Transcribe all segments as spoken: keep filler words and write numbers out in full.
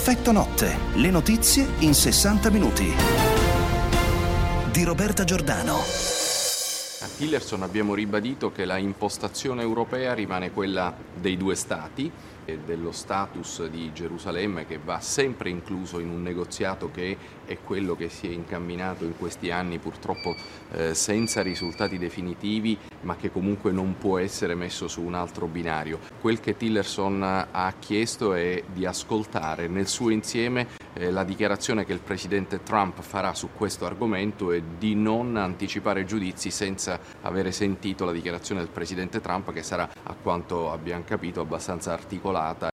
Effetto notte, le notizie in sessanta minuti. Di Roberta Giordano. A Tillerson abbiamo ribadito che la impostazione europea rimane quella dei due stati e dello status di Gerusalemme, che va sempre incluso in un negoziato che è quello che si è incamminato in questi anni, purtroppo eh, senza risultati definitivi, ma che comunque non può essere messo su un altro binario. Quel che Tillerson ha chiesto è di ascoltare nel suo insieme eh, la dichiarazione che il presidente Trump farà su questo argomento e di non anticipare giudizi senza avere sentito la dichiarazione del presidente Trump, che sarà, a quanto abbiamo capito, abbastanza articolata.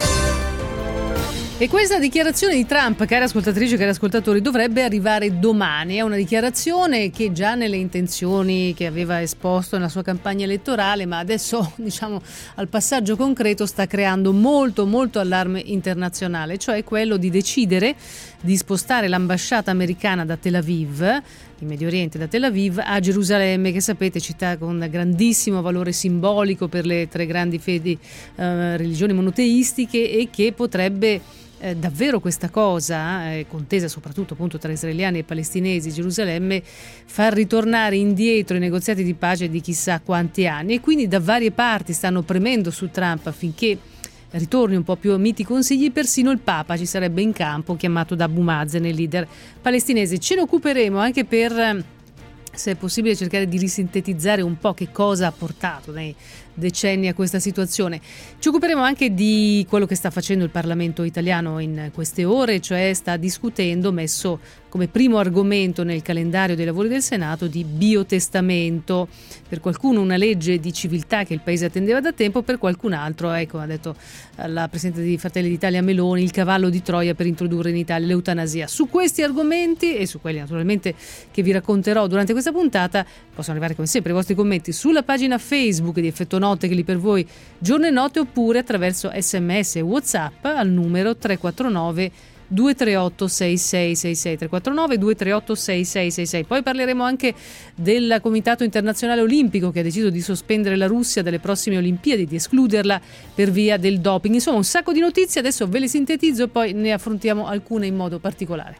E questa dichiarazione di Trump, care ascoltatrici e cari ascoltatori, dovrebbe arrivare domani. È una dichiarazione che già nelle intenzioni che aveva esposto nella sua campagna elettorale, ma adesso, diciamo, al passaggio concreto sta creando molto molto allarme internazionale, cioè quello di decidere di spostare l'ambasciata americana da Tel Aviv, in Medio Oriente, da Tel Aviv a Gerusalemme, che sapete città con grandissimo valore simbolico per le tre grandi fedi eh, religioni monoteistiche, e che potrebbe eh, davvero questa cosa, eh, contesa soprattutto appunto tra israeliani e palestinesi, Gerusalemme, far ritornare indietro i negoziati di pace di chissà quanti anni. E quindi da varie parti stanno premendo su Trump affinché ritorni un po' più a miti consigli. Persino il Papa ci sarebbe in campo, chiamato da Abu Mazen, il leader palestinese. Ce ne occuperemo anche per, se è possibile, cercare di risintetizzare un po' che cosa ha portato nei decenni a questa situazione. Ci occuperemo anche di quello che sta facendo il Parlamento italiano in queste ore, cioè sta discutendo, messo come primo argomento nel calendario dei lavori del Senato, di biotestamento. Per qualcuno una legge di civiltà che il Paese attendeva da tempo, per qualcun altro, ecco, ha detto la Presidente di Fratelli d'Italia Meloni, il cavallo di Troia per introdurre in Italia l'eutanasia. Su questi argomenti e su quelli naturalmente che vi racconterò durante questa puntata possono arrivare come sempre i vostri commenti sulla pagina Facebook di Effetto Notte, che lì per voi giorno e notte, oppure attraverso sms e WhatsApp al numero tre quattro nove due tre otto sei sei sei sei, tre quattro nove due tre otto sei sei sei sei. Poi parleremo anche del Comitato Internazionale Olimpico, che ha deciso di sospendere la Russia dalle prossime Olimpiadi, di escluderla per via del doping. Insomma, un sacco di notizie, adesso ve le sintetizzo e poi ne affrontiamo alcune in modo particolare.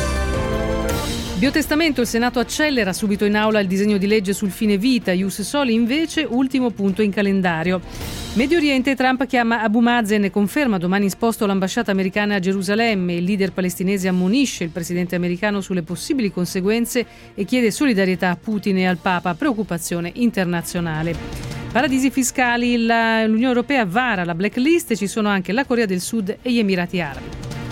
Biotestamento, il Senato accelera subito in aula il disegno di legge sul fine vita, ius soli invece ultimo punto in calendario. Medio Oriente, Trump chiama Abu Mazen e conferma domani in sposto l'ambasciata americana a Gerusalemme. Il leader palestinese ammonisce il presidente americano sulle possibili conseguenze e chiede solidarietà a Putin e al Papa, preoccupazione internazionale. Paradisi fiscali, la, l'Unione Europea vara la blacklist e ci sono anche la Corea del Sud e gli Emirati Arabi.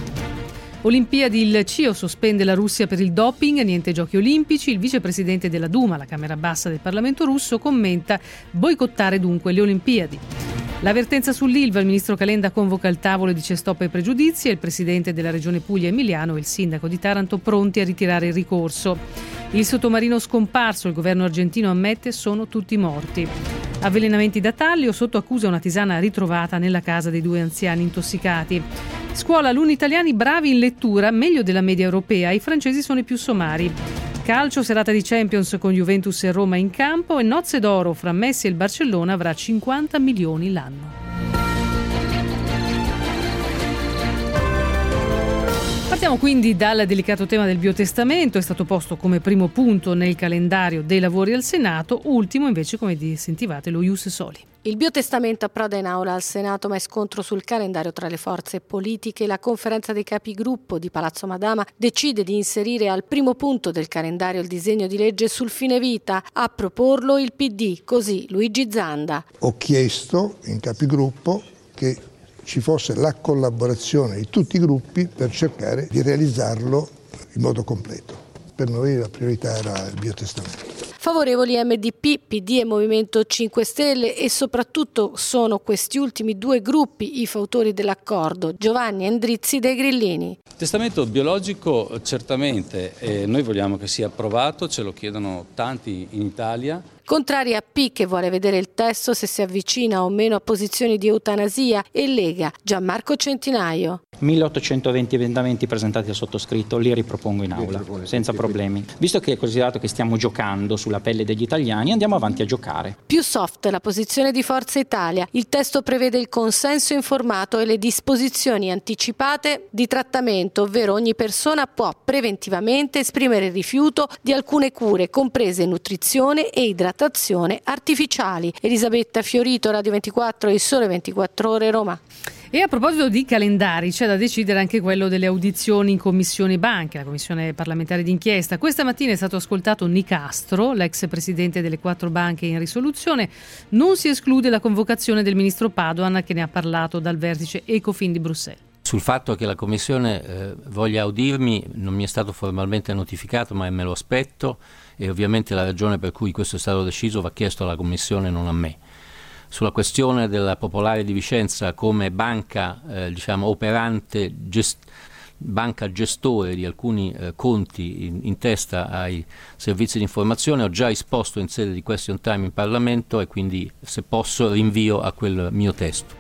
Olimpiadi, il C I O sospende la Russia per il doping, niente giochi olimpici. Il vicepresidente della Duma, la Camera Bassa del Parlamento russo, commenta: boicottare dunque le Olimpiadi. L'avvertenza sull'Ilva, il ministro Calenda convoca il tavolo e dice stop ai pregiudizi, e il presidente della regione Puglia Emiliano e il sindaco di Taranto pronti a ritirare il ricorso. Il sottomarino scomparso, il governo argentino ammette, sono tutti morti. Avvelenamenti da Tallio, sotto accusa una tisana ritrovata nella casa dei due anziani intossicati. Scuola, alunni italiani bravi in lettura, meglio della media europea, i francesi sono i più somari. Calcio, serata di Champions con Juventus e Roma in campo, e nozze d'oro fra Messi e il Barcellona avrà cinquanta milioni l'anno. Partiamo quindi dal delicato tema del biotestamento. È stato posto come primo punto nel calendario dei lavori al Senato, ultimo invece, come sentivate, lo ius soli. Il biotestamento approda in aula al Senato, ma è scontro sul calendario tra le forze politiche. La conferenza dei capigruppo di Palazzo Madama decide di inserire al primo punto del calendario il disegno di legge sul fine vita. A proporlo il P D, così Luigi Zanda. Ho chiesto in capigruppo che ci fosse la collaborazione di tutti i gruppi per cercare di realizzarlo in modo completo. Per noi la priorità era il biotestamento. Favorevoli M D P, P D e Movimento cinque Stelle, e soprattutto sono questi ultimi due gruppi i fautori dell'accordo. Giovanni Endrizzi dei Grillini. Il testamento biologico certamente, eh, noi vogliamo che sia approvato, ce lo chiedono tanti in Italia. Contrari a P che vuole vedere il testo se si avvicina o meno a posizioni di eutanasia e Lega. Gianmarco Centinaio. milleottocentoventi emendamenti presentati al sottoscritto, li ripropongo in aula senza problemi. Visto che è considerato che stiamo giocando sulla pelle degli italiani, andiamo avanti a giocare. Più soft la posizione di Forza Italia. Il testo prevede il consenso informato e le disposizioni anticipate di trattamento, ovvero ogni persona può preventivamente esprimere il rifiuto di alcune cure, comprese nutrizione e idratazione artificiali. Elisabetta Fiorito, Radio ventiquattro, Il Sole ventiquattro Ore, Roma. E a proposito di calendari, c'è da decidere anche quello delle audizioni in Commissione Banche, la Commissione parlamentare d'inchiesta. Questa mattina è stato ascoltato Nicastro, l'ex presidente delle quattro banche in risoluzione. Non si esclude la convocazione del ministro Padoan, che ne ha parlato dal vertice Ecofin di Bruxelles. Sul fatto che la Commissione eh, voglia audirmi non mi è stato formalmente notificato, ma me lo aspetto, e ovviamente la ragione per cui questo è stato deciso va chiesto alla Commissione, non a me. Sulla questione della Popolare di Vicenza come banca eh, diciamo operante, gest- banca gestore di alcuni eh, conti in, in testa ai servizi di informazione, ho già esposto in sede di question time in Parlamento e quindi, se posso, rinvio a quel mio testo.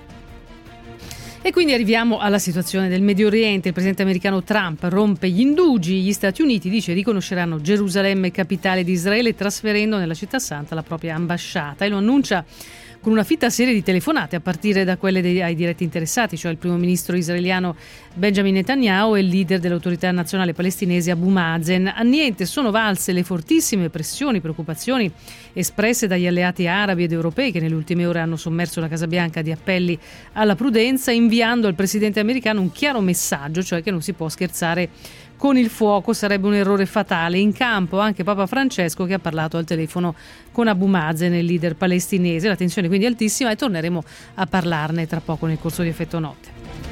E quindi arriviamo alla situazione del Medio Oriente. Il presidente americano Trump rompe gli indugi. Gli Stati Uniti, dice, riconosceranno Gerusalemme capitale di Israele, trasferendo nella città santa la propria ambasciata, e lo annuncia con una fitta serie di telefonate, a partire da quelle dei, ai diretti interessati, cioè il primo ministro israeliano Benjamin Netanyahu e il leader dell'autorità nazionale palestinese Abu Mazen. A niente sono valse le fortissime pressioni, preoccupazioni espresse dagli alleati arabi ed europei, che nelle ultime ore hanno sommerso la Casa Bianca di appelli alla prudenza, inviando al presidente americano un chiaro messaggio, cioè che non si può scherzare con il fuoco, sarebbe un errore fatale. In campo anche Papa Francesco, che ha parlato al telefono con Abu Mazen, il leader palestinese. La tensione quindi è altissima e torneremo a parlarne tra poco nel corso di Effetto Notte.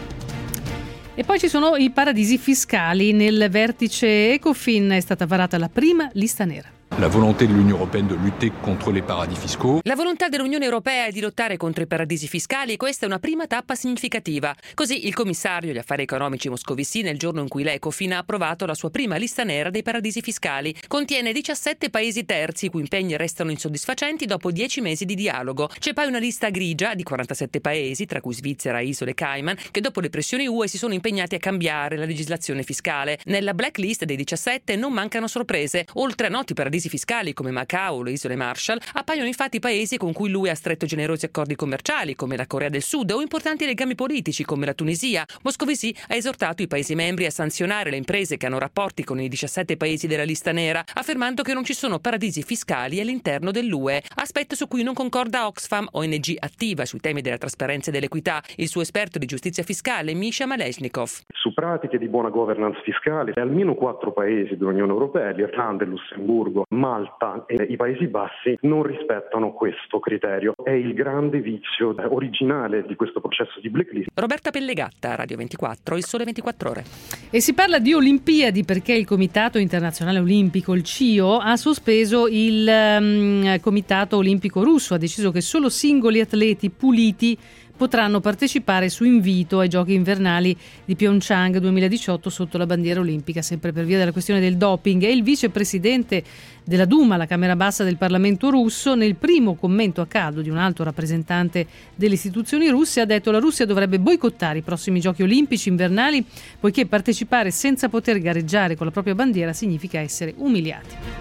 E poi ci sono i paradisi fiscali. Nel vertice Ecofin è stata varata la prima lista nera. La volonté de l'Union européenne de lutter contre les paradis fiscaux. La volontà dell'Unione Europea è di lottare contro i paradisi fiscali, e questa è una prima tappa significativa. Così il commissario agli affari economici Moscovici, nel giorno in cui l'Ecofin ha approvato la sua prima lista nera dei paradisi fiscali, contiene diciassette paesi terzi i cui impegni restano insoddisfacenti dopo dieci mesi di dialogo. C'è poi una lista grigia di quarantasette paesi, tra cui Svizzera e Isole Cayman, che dopo le pressioni U E si sono impegnati a cambiare la legislazione fiscale. Nella blacklist dei diciassette non mancano sorprese. Oltre a noti paradisi fiscali come Macao o le Isole Marshall, appaiono infatti paesi con cui l'U E ha stretto generosi accordi commerciali, come la Corea del Sud, o importanti legami politici, come la Tunisia. Moscovici ha esortato i paesi membri a sanzionare le imprese che hanno rapporti con i diciassette paesi della lista nera, affermando che non ci sono paradisi fiscali all'interno dell'U E, aspetto su cui non concorda Oxfam, O N G attiva sui temi della trasparenza e dell'equità, il suo esperto di giustizia fiscale Misha Maleshnikov. Su pratiche di buona governance fiscale, almeno quattro paesi dell'Unione Europea, l'Irlanda, il Lussemburgo, Malta e i Paesi Bassi, non rispettano questo criterio. È il grande vizio originale di questo processo di blacklist. Roberta Pellegatta, Radio ventiquattro, Il Sole ventiquattro Ore. E si parla di Olimpiadi perché il Comitato Internazionale Olimpico, il C I O, ha sospeso il um, Comitato Olimpico Russo. Ha deciso che solo singoli atleti puliti potranno partecipare su invito ai Giochi invernali di Pyeongchang duemiladiciotto sotto la bandiera olimpica, sempre per via della questione del doping. E il vicepresidente della Duma, la Camera Bassa del Parlamento russo, nel primo commento a caldo di un alto rappresentante delle istituzioni russe, ha detto: la Russia dovrebbe boicottare i prossimi Giochi olimpici invernali, poiché partecipare senza poter gareggiare con la propria bandiera significa essere umiliati.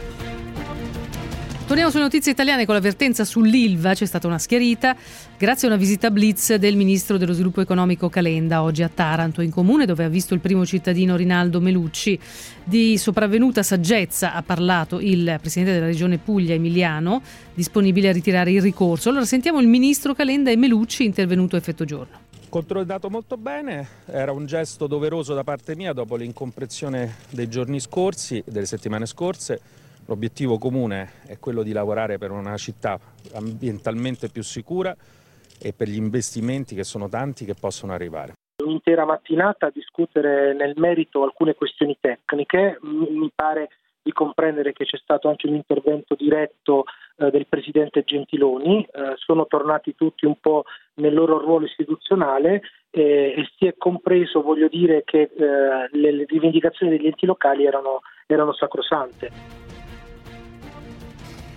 Torniamo sulle notizie italiane con l'avvertenza sull'Ilva. C'è stata una schiarita grazie a una visita blitz del ministro dello sviluppo economico Calenda oggi a Taranto, in comune dove ha visto il primo cittadino Rinaldo Melucci. Di sopravvenuta saggezza ha parlato il presidente della regione Puglia Emiliano, disponibile a ritirare il ricorso. Allora sentiamo il ministro Calenda e Melucci, intervenuto a Effetto Giorno. Controllato molto bene, era un gesto doveroso da parte mia dopo l'incomprensione dei giorni scorsi, delle settimane scorse. L'obiettivo comune è quello di lavorare per una città ambientalmente più sicura e per gli investimenti, che sono tanti, che possono arrivare. Un'intera mattinata a discutere nel merito alcune questioni tecniche. Mi pare di comprendere che c'è stato anche un intervento diretto eh, del Presidente Gentiloni. Eh, sono tornati tutti un po' nel loro ruolo istituzionale eh, e si è compreso, voglio dire, che eh, le, le rivendicazioni degli enti locali erano, erano sacrosante.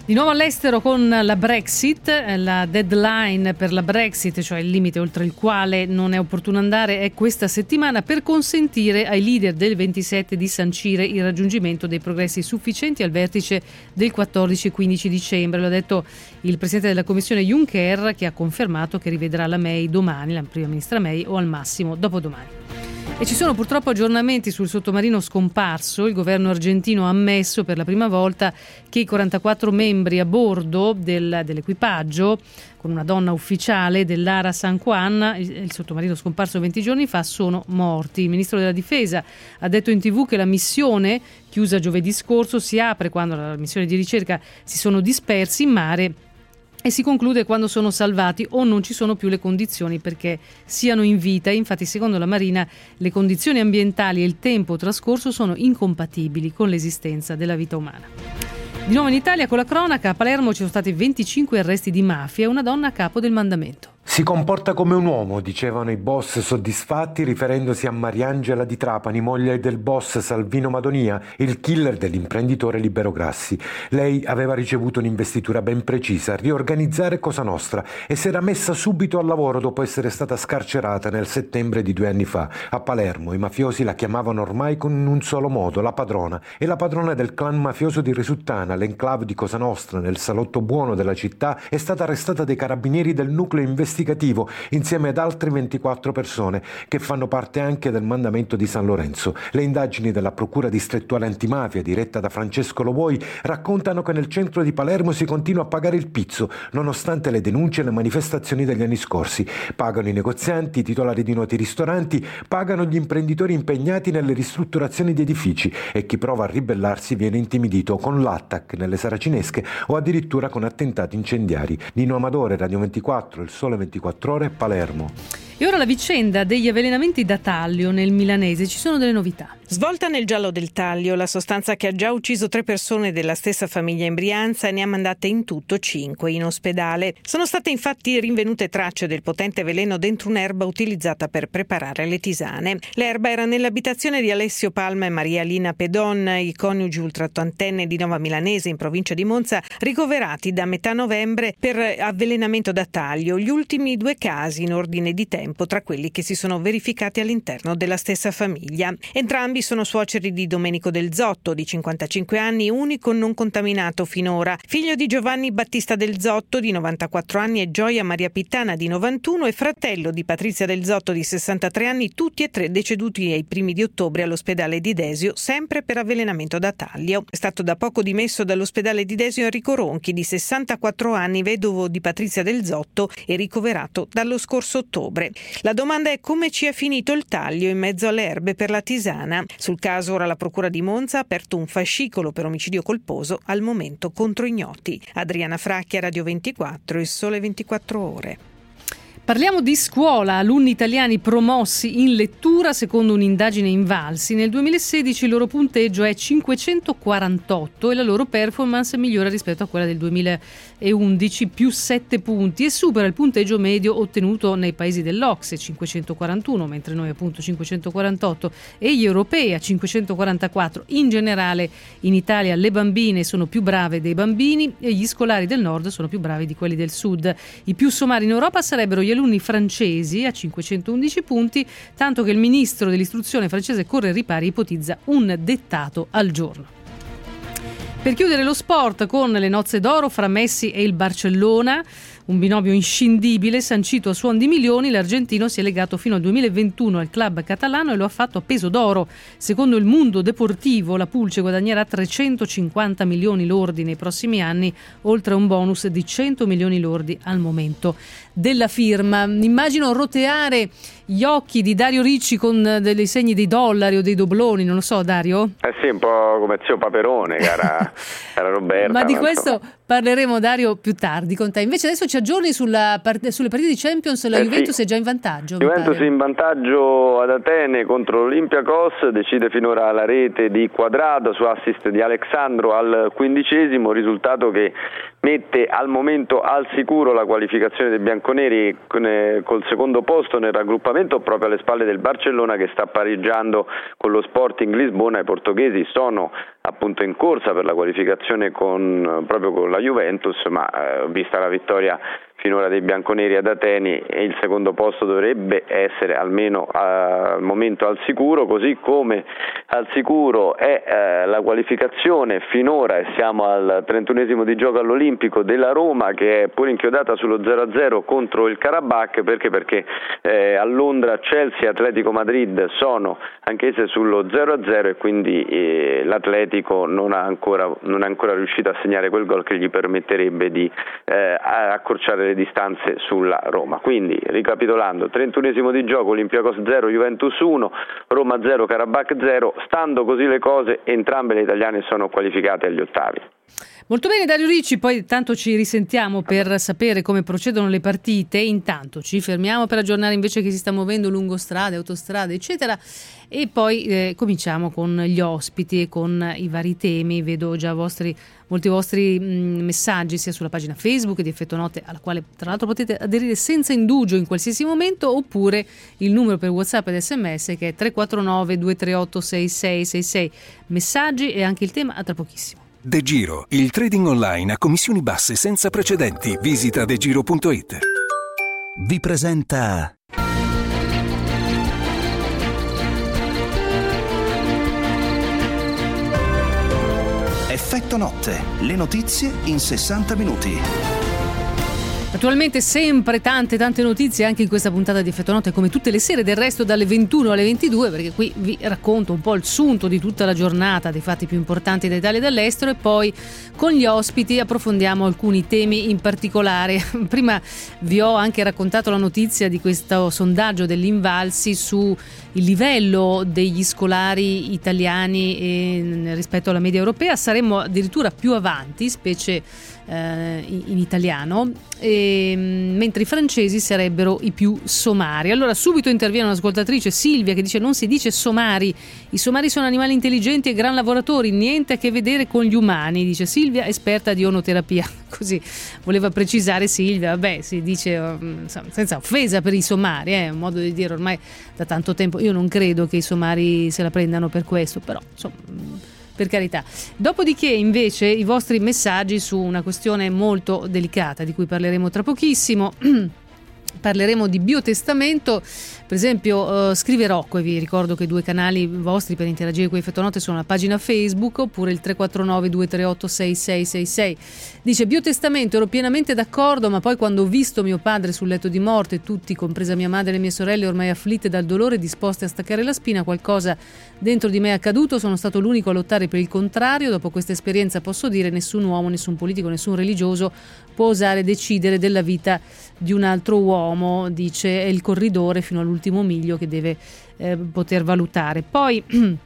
Di nuovo all'estero con la Brexit, la deadline per la Brexit, cioè il limite oltre il quale non è opportuno andare, è questa settimana per consentire ai leader del ventisette di sancire il raggiungimento dei progressi sufficienti al vertice del quattordici e quindici dicembre. Lo ha detto il presidente della Commissione Juncker, che ha confermato che rivedrà la May domani, la prima ministra May, o al massimo dopodomani. E ci sono purtroppo aggiornamenti sul sottomarino scomparso. Il governo argentino ha ammesso per la prima volta che i quarantaquattro membri a bordo del, dell'equipaggio, con una donna ufficiale dell'Ara San Juan, il, il sottomarino scomparso venti giorni fa, sono morti. Il ministro della Difesa ha detto in tivù che la missione, chiusa giovedì scorso, si apre quando la missione di ricerca si sono dispersi in mare e si conclude quando sono salvati o non ci sono più le condizioni perché siano in vita. Infatti, secondo la Marina, le condizioni ambientali e il tempo trascorso sono incompatibili con l'esistenza della vita umana. Di nuovo in Italia, con la cronaca, a Palermo ci sono stati venticinque arresti di mafia e una donna a capo del mandamento. Si comporta come un uomo, dicevano i boss soddisfatti riferendosi a Mariangela di Trapani, moglie del boss Salvino Madonia, il killer dell'imprenditore Libero Grassi. Lei aveva ricevuto un'investitura ben precisa, riorganizzare Cosa Nostra, e si era messa subito al lavoro dopo essere stata scarcerata nel settembre di due anni fa. A Palermo i mafiosi la chiamavano ormai con un solo modo, la padrona, e la padrona del clan mafioso di Risuttana, l'enclave di Cosa Nostra, nel salotto buono della città, è stata arrestata dai carabinieri del nucleo investigativo insieme ad altre ventiquattro persone che fanno parte anche del mandamento di San Lorenzo. Le indagini della Procura Distrettuale Antimafia, diretta da Francesco Lovoi, raccontano che nel centro di Palermo si continua a pagare il pizzo, nonostante le denunce e le manifestazioni degli anni scorsi. Pagano i negozianti, i titolari di noti ristoranti, pagano gli imprenditori impegnati nelle ristrutturazioni di edifici, e chi prova a ribellarsi viene intimidito con l'attack nelle Saracinesche o addirittura con attentati incendiari. Nino Amadore, Radio ventiquattro, Il Sole ventiquattro Ore, Palermo. E ora la vicenda degli avvelenamenti da Taglio nel milanese. Ci sono delle novità. Svolta nel giallo del Taglio, la sostanza che ha già ucciso tre persone della stessa famiglia in Brianza e ne ha mandate in tutto cinque in ospedale. Sono state infatti rinvenute tracce del potente veleno dentro un'erba utilizzata per preparare le tisane. L'erba era nell'abitazione di Alessio Palma e Maria Lina Pedon, i coniugi ultraottantenne di Nova Milanese in provincia di Monza, ricoverati da metà novembre per avvelenamento da taglio. Gli ultimi due casi in ordine di tempo tra quelli che si sono verificati all'interno della stessa famiglia. Entrambi sono suoceri di Domenico Del Zotto, di cinquantacinque anni, unico non contaminato finora, figlio di Giovanni Battista Del Zotto, di novantaquattro anni, e Gioia Maria Pittana, di novantuno, e fratello di Patrizia Del Zotto, di sessantatré anni, tutti e tre deceduti ai primi di ottobre all'ospedale di Desio, sempre per avvelenamento da taglio. È stato da poco dimesso dall'ospedale di Desio Enrico Ronchi, di sessantaquattro anni, vedovo di Patrizia Del Zotto e ricoverato dallo scorso ottobre. La domanda è come ci è finito il taglio in mezzo alle erbe per la tisana. Sul caso ora la Procura di Monza ha aperto un fascicolo per omicidio colposo, al momento contro ignoti. Adriana Fracchia, Radio ventiquattro, Il Sole ventiquattro Ore. Parliamo di scuola, alunni italiani promossi in lettura secondo un'indagine Invalsi. Nel duemilasedici il loro punteggio è cinquecentoquarantotto e la loro performance migliora rispetto a quella del duemilaundici, più sette punti, e supera il punteggio medio ottenuto nei paesi dell'O C S E, cinquecentoquarantuno, mentre noi appunto cinquecentoquarantotto, e gli europei a cinquecentoquarantaquattro. In generale in Italia le bambine sono più brave dei bambini e gli scolari del nord sono più bravi di quelli del sud. I più somari in Europa sarebbero gli alunni francesi a cinquecentoundici punti, tanto che il ministro dell'istruzione francese corre ai ripari e ipotizza un dettato al giorno. Per chiudere lo sport con le nozze d'oro fra Messi e il Barcellona, un binomio inscindibile sancito a suon di milioni, l'argentino si è legato fino al duemilaventuno al club catalano e lo ha fatto a peso d'oro. Secondo il Mundo Deportivo, la Pulce guadagnerà trecentocinquanta milioni lordi nei prossimi anni, oltre a un bonus di cento milioni lordi al momento della firma. Immagino roteare gli occhi di Dario Ricci con dei segni dei dollari o dei dobloni, non lo so, Dario? Eh sì, un po' come zio Paperone, cara, cara Roberta. Ma di questo so. Parleremo, Dario, più tardi con te. Invece adesso ci aggiorni sulla part- sulle partite di Champions. La eh Juventus sì. è già in vantaggio. Juventus in vantaggio ad Atene contro l'Olympiakos, decide finora la rete di Quadrado su assist di Alexandro al quindicesimo, risultato che mette al momento al sicuro la qualificazione dei bianconeri col secondo posto nel raggruppamento, proprio alle spalle del Barcellona che sta pareggiando con lo Sporting Lisbona. I portoghesi sono appunto in corsa per la qualificazione con proprio con la Juventus, ma eh, vista la vittoria finora dei bianconeri ad Atene, e il secondo posto dovrebbe essere almeno al momento al sicuro, così come al sicuro è eh, la qualificazione finora, e siamo al trentunesimo di gioco all'Olimpico, della Roma, che è pure inchiodata sullo zero a zero contro il Karabakh, perché perché eh, a Londra Chelsea e Atletico Madrid sono anch'esse sullo zero a zero, e quindi eh, l'Atletico non ha ancora non è ancora riuscito a segnare quel gol che gli permetterebbe di eh, accorciare le distanze sulla Roma. Quindi, ricapitolando, trentunesimo di gioco, Olympiacos zero, Juventus uno, Roma zero, Karabakh zero. Stando così le cose, entrambe le italiane sono qualificate agli ottavi. Molto bene Dario Ricci, poi tanto ci risentiamo per sapere come procedono le partite. Intanto ci fermiamo per aggiornare invece chi si sta muovendo lungo strade, autostrade eccetera, e poi eh, cominciamo con gli ospiti e con i vari temi. Vedo già vostri, molti vostri mh, messaggi sia sulla pagina Facebook di Effetto Notte, alla quale tra l'altro potete aderire senza indugio in qualsiasi momento, oppure il numero per WhatsApp ed sms che è tre quattro nove due tre otto sei sei sei sei. Messaggi e anche il tema a tra pochissimo. De Giro, il trading online a commissioni basse senza precedenti. Visita degiro punto it. Vi presenta Effetto Notte, le notizie in sessanta minuti. Naturalmente sempre tante tante notizie anche in questa puntata di Effetto Notte, come tutte le sere del resto dalle ventuno alle ventidue, perché qui vi racconto un po' il sunto di tutta la giornata, dei fatti più importanti da Italia e dall'estero, e poi con gli ospiti approfondiamo alcuni temi in particolare. Prima vi ho anche raccontato la notizia di questo sondaggio dell'Invalsi su il livello degli scolari italiani eh, rispetto alla media europea. Saremmo addirittura più avanti, specie eh, in, in italiano, e, mentre i francesi sarebbero i più somari. Allora subito interviene un'ascoltatrice, Silvia, che dice: non si dice somari, i somari sono animali intelligenti e gran lavoratori, niente a che vedere con gli umani, dice Silvia, esperta di onoterapia. Così voleva precisare Silvia. Vabbè, si dice insomma, senza offesa per i somari, è eh, un modo di dire ormai da tanto tempo. Io non credo che i somari se la prendano per questo, però insomma, per carità. Dopodiché invece i vostri messaggi su una questione molto delicata di cui parleremo tra pochissimo. Parleremo di biotestamento. Per esempio uh, scrive Rocco, e vi ricordo che i due canali vostri per interagire con Effetto Notte sono la pagina Facebook oppure il tre quattro nove due tre otto sei sei sei sei. Dice: biotestamento, ero pienamente d'accordo, ma poi quando ho visto mio padre sul letto di morte, tutti, compresa mia madre e le mie sorelle, ormai afflitte dal dolore, disposte a staccare la spina, qualcosa dentro di me è accaduto. Sono stato l'unico a lottare per il contrario. Dopo questa esperienza posso dire: nessun uomo, nessun politico, nessun religioso può osare decidere della vita di un altro uomo, dice, è il corridore fino all'ultimo miglio che deve eh, poter valutare. Poi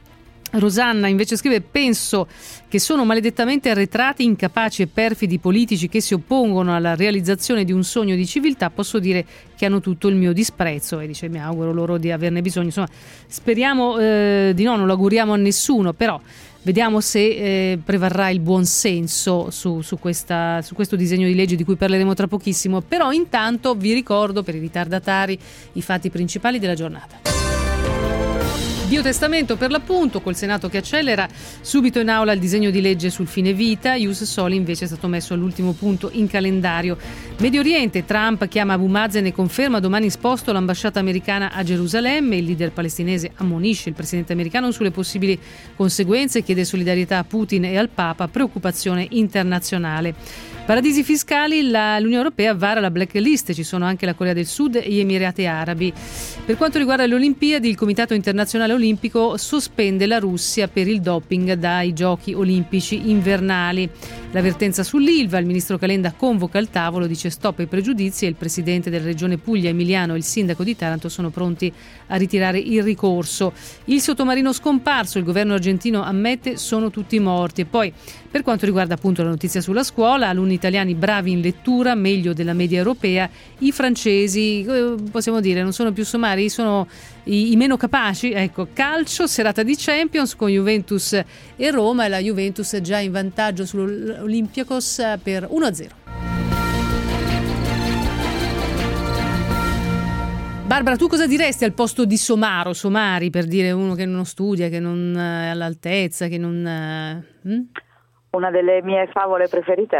Rosanna invece scrive: penso che sono maledettamente arretrati, incapaci e perfidi politici che si oppongono alla realizzazione di un sogno di civiltà. Posso dire che hanno tutto il mio disprezzo, e dice: mi auguro loro di averne bisogno. Insomma, speriamo eh, di no, non lo auguriamo a nessuno, però vediamo se eh, prevarrà il buon senso su, su, questa, su questo disegno di legge di cui parleremo tra pochissimo. Però intanto vi ricordo, per i ritardatari, i fatti principali della giornata. Biotestamento per l'appunto, col Senato che accelera, subito in aula il disegno di legge sul fine vita. Ius Soli invece è stato messo all'ultimo punto in calendario. Medio Oriente, Trump chiama Abu Mazen e conferma domani sposto l'ambasciata americana a Gerusalemme. Il leader palestinese ammonisce il presidente americano sulle possibili conseguenze, chiede solidarietà a Putin e al Papa, preoccupazione internazionale. Paradisi fiscali, la, l'Unione Europea vara la blacklist, ci sono anche la Corea del Sud e gli Emirati Arabi. Per quanto riguarda le Olimpiadi, il Comitato Internazionale Olimpico sospende la Russia per il doping dai Giochi Olimpici invernali. L'avvertenza sull'Ilva, il ministro Calenda convoca il tavolo, dice stop ai pregiudizi, e il presidente della regione Puglia Emiliano e il sindaco di Taranto sono pronti a ritirare il ricorso. Il sottomarino scomparso, il governo argentino ammette, sono tutti morti. E poi, per quanto riguarda appunto la notizia sulla scuola, alunni italiani bravi in lettura, meglio della media europea. I francesi, possiamo dire, non sono più somari, sono i, i meno capaci. Ecco, calcio, serata di Champions con Juventus e Roma, e la Juventus è già in vantaggio sull'Olympiacos per uno a zero. Barbara, tu cosa diresti al posto di Somaro, Somari, per dire uno che non studia, che non è all'altezza, che non... Hm? Una delle mie favole preferite era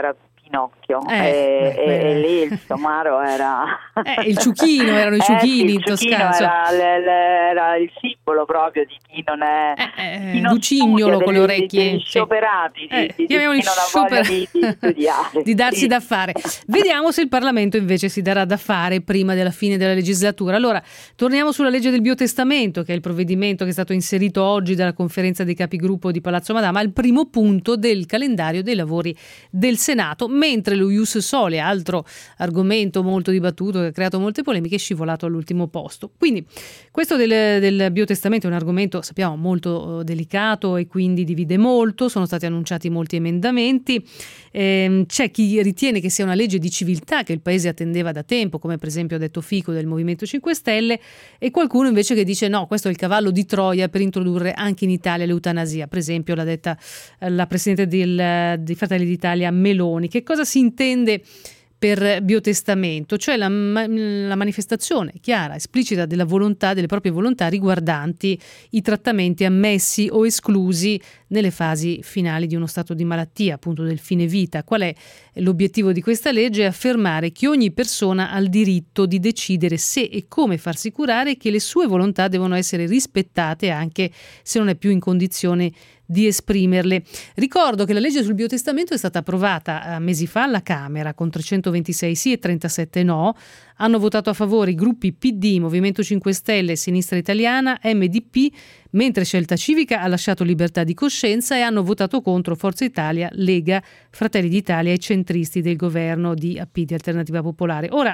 Pinocchio eh, e, e, e lì il somaro era eh, il ciuchino, erano i ciuchini eh, sì, in Toscana, era, le, le, era il simbolo proprio di chi non è eh, chi non Lucignolo studia, con le orecchie, degli scioperati, eh, di, di, di chi non ha voglia di, di studiare, di darsi sì. da fare. Vediamo se il Parlamento invece si darà da fare prima della fine della legislatura. Allora, torniamo sulla legge del biotestamento, che è il provvedimento che è stato inserito oggi dalla conferenza dei capigruppo di Palazzo Madama al primo punto del calendario dei lavori del Senato, mentre lo ius soli, altro argomento molto dibattuto che ha creato molte polemiche, è scivolato all'ultimo posto. Quindi questo del, del biotestamento è un argomento, sappiamo, molto delicato e quindi divide molto. Sono stati annunciati molti emendamenti. Eh, c'è chi ritiene che sia una legge di civiltà che il Paese attendeva da tempo, come per esempio ha detto Fico del Movimento cinque Stelle, e qualcuno invece che dice no, questo è il cavallo di Troia per introdurre anche in Italia l'eutanasia. Per esempio l'ha detta la Presidente del, di Fratelli d'Italia Meloni. Che cosa si intende per biotestamento? Cioè la, la manifestazione chiara, esplicita della volontà, delle proprie volontà riguardanti i trattamenti ammessi o esclusi nelle fasi finali di uno stato di malattia, appunto del fine vita. Qual è l'obiettivo di questa legge? È affermare che ogni persona ha il diritto di decidere se e come farsi curare e che le sue volontà devono essere rispettate anche se non è più in condizione di esprimerle. Ricordo che la legge sul biotestamento è stata approvata eh, mesi fa alla Camera con trecentoventisei sì e trentasette no. Hanno votato a favore i gruppi P D, Movimento cinque Stelle, Sinistra Italiana, M D P, mentre Scelta Civica ha lasciato libertà di coscienza e hanno votato contro Forza Italia, Lega, Fratelli d'Italia e centristi del governo di A P, di Alternativa Popolare. Ora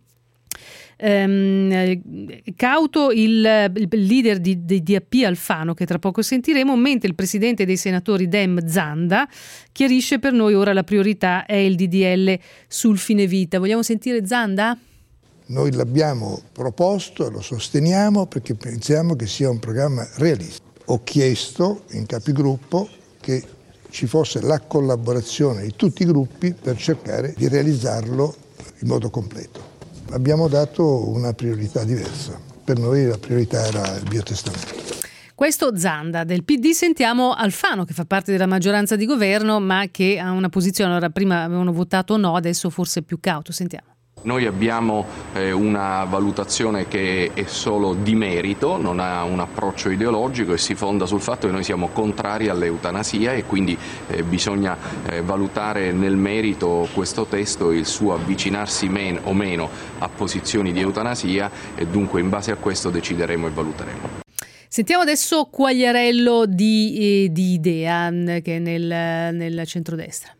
Um, cauto il, il leader di, di, di A P Alfano, che tra poco sentiremo, mentre il presidente dei senatori Dem Zanda chiarisce per noi ora la priorità è il D D L sul fine vita. Vogliamo sentire Zanda? Noi l'abbiamo proposto e lo sosteniamo perché pensiamo che sia un programma realista. Ho chiesto in capigruppo che ci fosse la collaborazione di tutti i gruppi per cercare di realizzarlo in modo completo. Abbiamo dato una priorità diversa. Per noi la priorità era il biotestamento. Questo Zanda del P D. Sentiamo Alfano, che fa parte della maggioranza di governo ma che ha una posizione, allora prima avevano votato no, adesso forse più cauto. Sentiamo. Noi abbiamo eh, una valutazione che è solo di merito, non ha un approccio ideologico e si fonda sul fatto che noi siamo contrari all'eutanasia e quindi eh, bisogna eh, valutare nel merito questo testo e il suo avvicinarsi men- o meno a posizioni di eutanasia e dunque in base a questo decideremo e valuteremo. Sentiamo adesso Quagliarello di, eh, di Idea, che è nel, nel centrodestra.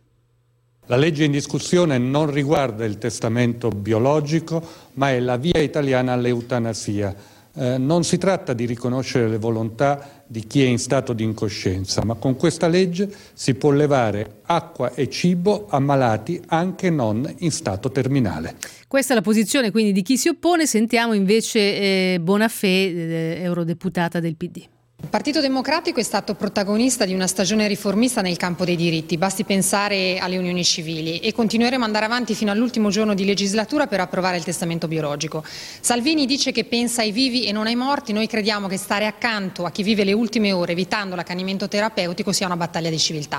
La legge in discussione non riguarda il testamento biologico, ma è la via italiana all'eutanasia. Eh, non si tratta di riconoscere le volontà di chi è in stato di incoscienza, ma con questa legge si può levare acqua e cibo a malati anche non in stato terminale. Questa è la posizione quindi di chi si oppone. Sentiamo invece eh, Bonafè, eh, eurodeputata del P D. Il Partito Democratico è stato protagonista di una stagione riformista nel campo dei diritti, basti pensare alle unioni civili, e continueremo ad andare avanti fino all'ultimo giorno di legislatura per approvare il testamento biologico. Salvini dice che pensa ai vivi e non ai morti. Noi crediamo che stare accanto a chi vive le ultime ore evitando l'accanimento terapeutico sia una battaglia di civiltà.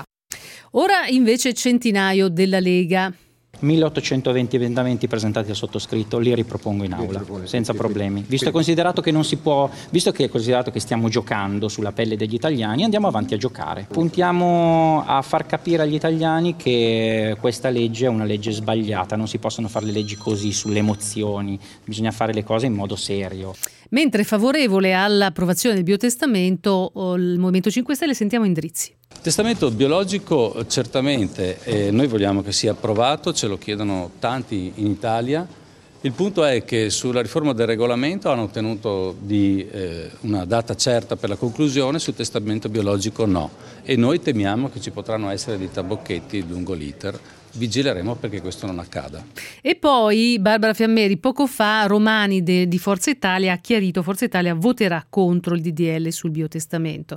Ora invece Centinaio della Lega. milleottocentoventi emendamenti presentati al sottoscritto, li ripropongo in aula senza problemi. Visto e considerato che non si può, visto che è considerato che stiamo giocando sulla pelle degli italiani, andiamo avanti a giocare. Puntiamo a far capire agli italiani che questa legge è una legge sbagliata, non si possono fare le leggi così sulle emozioni, bisogna fare le cose in modo serio. Mentre favorevole all'approvazione del biotestamento il Movimento cinque Stelle, sentiamo Indrizzi. Testamento biologico certamente, eh, noi vogliamo che sia approvato, ce lo chiedono tanti in Italia. Il punto è che sulla riforma del regolamento hanno ottenuto di, eh, una data certa per la conclusione, sul testamento biologico no. E noi temiamo che ci potranno essere dei tabocchetti lungo l'iter. Vigileremo perché questo non accada. E poi Barbara Fiammeri, poco fa Romani de, di Forza Italia ha chiarito che Forza Italia voterà contro il D D L sul biotestamento.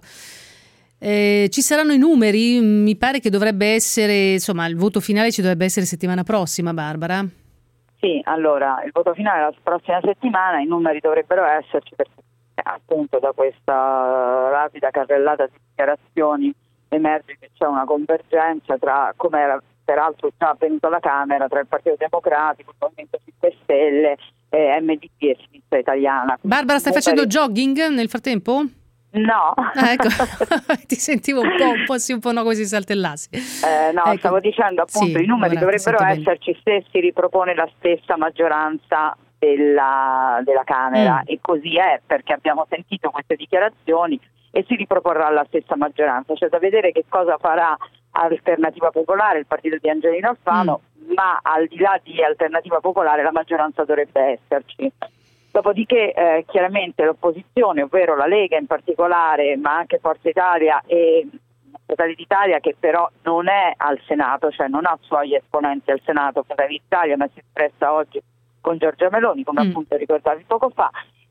Eh, ci saranno i numeri? Mi pare che dovrebbe essere, insomma, il voto finale ci dovrebbe essere settimana prossima, Barbara? Sì, allora, il voto finale la prossima settimana, i numeri dovrebbero esserci perché appunto da questa rapida carrellata di dichiarazioni emerge che c'è una convergenza tra come era peraltro già avvenuto alla Camera tra il Partito Democratico, il Movimento cinque Stelle, eh, M D P e Sinistra Italiana. Barbara, stai facendo jogging nel frattempo? No. Ah, ecco. Ti sentivo un po', un po' sì, un po' no, così saltellassi. Eh, no, ecco. Stavo dicendo appunto sì, i numeri ora dovrebbero esserci se si ripropone la stessa maggioranza della, della Camera, mm. e così è, perché abbiamo sentito queste dichiarazioni e si riproporrà la stessa maggioranza. C'è da vedere che cosa farà Alternativa Popolare, il partito di Angelino Alfano, mm. ma al di là di Alternativa Popolare la maggioranza dovrebbe esserci. Dopodiché eh, chiaramente l'opposizione, ovvero la Lega in particolare, ma anche Forza Italia e Fratelli d'Italia, che però non è al Senato, cioè non ha suoi esponenti al Senato, Fratelli d'Italia, ma si è espressa oggi con Giorgia Meloni, come mm. appunto ricordavi poco fa,